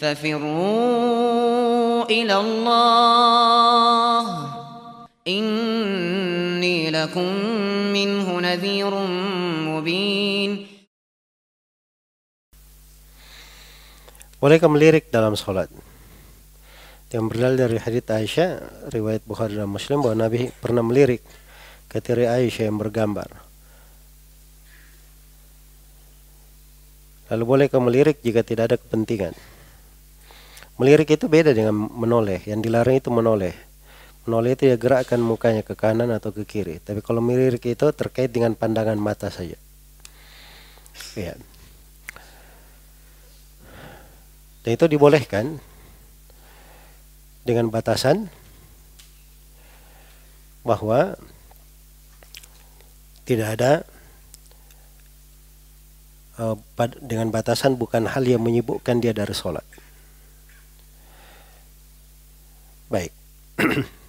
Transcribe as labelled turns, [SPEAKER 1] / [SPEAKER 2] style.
[SPEAKER 1] ففروا إلى الله إني لكم منه نذير مبين.
[SPEAKER 2] Bolehkah melirik dalam sholat? Yang berdalil dari hadits Aisyah, riwayat Bukhari dan Muslim, bahwa Nabi pernah melirik ke tiri Aisyah yang bergambar. Lalu bolehkah melirik jika tidak ada kepentingan? Melirik itu beda dengan menoleh. Yang dilarang itu menoleh. Menoleh itu ya gerakkan mukanya ke kanan atau ke kiri. Tapi kalau melirik itu terkait dengan pandangan mata saja. Ya. Dan itu dibolehkan dengan batasan bahwa tidak ada dengan batasan bukan hal yang menyibukkan dia dari sholat. Baik.